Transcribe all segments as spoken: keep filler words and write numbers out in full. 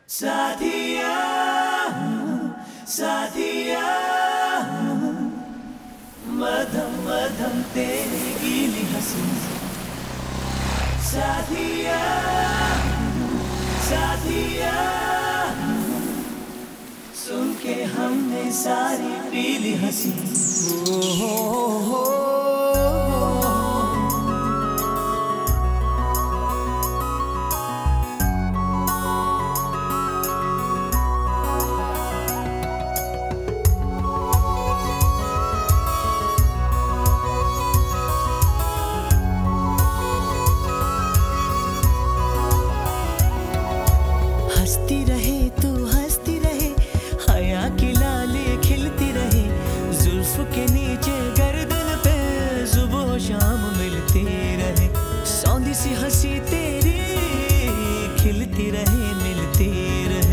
साथिया साथिया मधम मधम तेरी गीली हंसी। साथिया साथिया सुन के हमने सारी पीली हंसी। ओ हो हो हंसती रहे तू हंसती रहे, हया की लाली खिलती रहे, जुल्फ के नीचे गर्दन पे सुबह शाम मिलती रहे, सौंधी सी हंसी तेरी खिलती रहे मिलती रहे।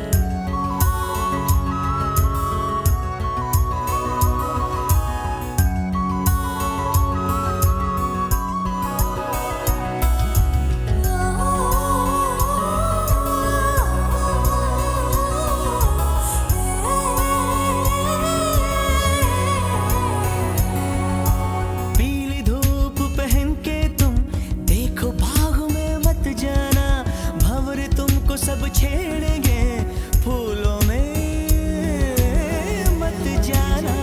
सब छेड़ेंगे फूलों में मत जाना।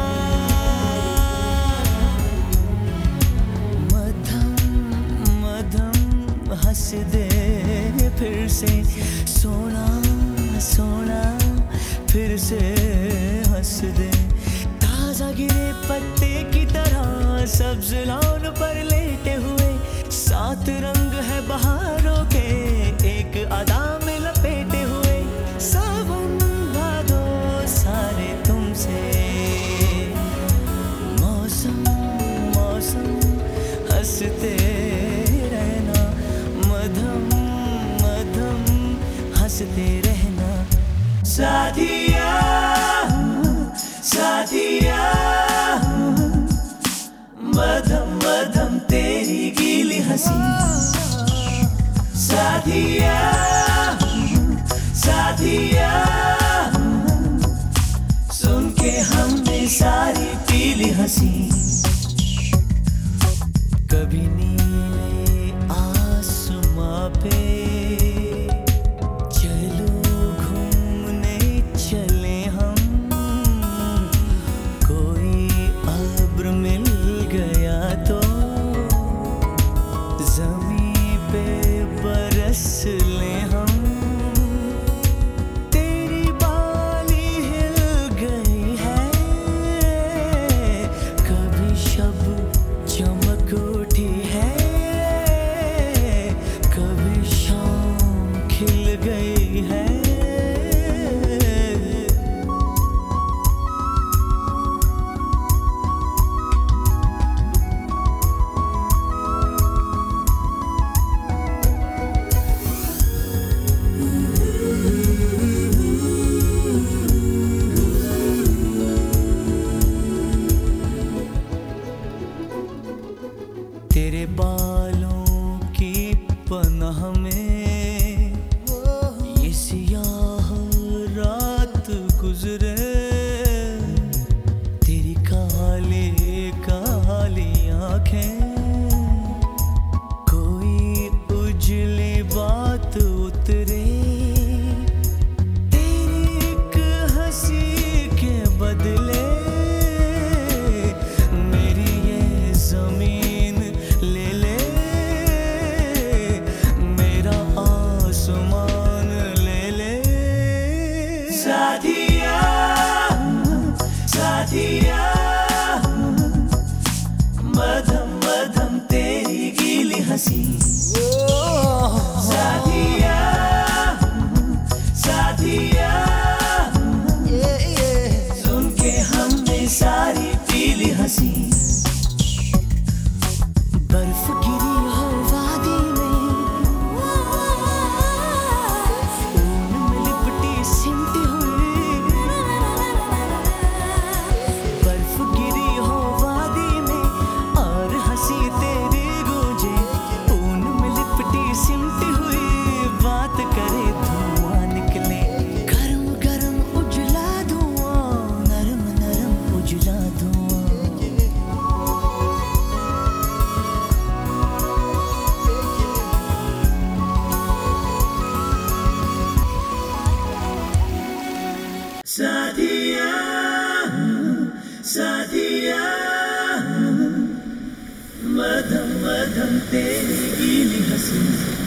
मधम मधम हंस दे फिर से, सोना सोना फिर से हंस दे। ताजा गिरे पत्ते की तरह सब्ज लॉन पर लेटे हुए, सात रंग है बहारों के एक अदा में लपेटे हुए, सावन भादो सारे तुमसे। मौसम मौसम हंसते रहना, मधम मधम हंसते रहना। साथिया साथिया मधम मधम तेरी गीली हंसी। साथिया साथिया सुन के हमने सारी पीली हंसी। कभी नीले आसमां पे चलो घूमने चले हम, कोई अब्र मिल गया तो ज़मीं पे बरस ले हम। तेरी बाली हिल गई है, कभी शब चमक उठी है, कभी शाम खिल गई है। तेरे बालों की पनाह में ये सियाह रात गुजरे, तेरी काली काली आंखें कोई उजली बात उतरे, तेरी एक हंसी के बदले मेरी ये जमीन ले ले, मेरा आसमान ले ले। साथिया साथिया मधम मधम तेरी गीली हंसी। साथिया साथिया सुन के हमने सारी पीली हंसी। बर्फ गिरी हो वादी में, ऊन में लिपटी सिमटी हुई, बर्फ गिरी हो वादी में और हंसी तेरी गूंजे, ऊन में लिपटी सिमटी हुई। साथिया साथिया मधम मधम तेरी गीली हंसी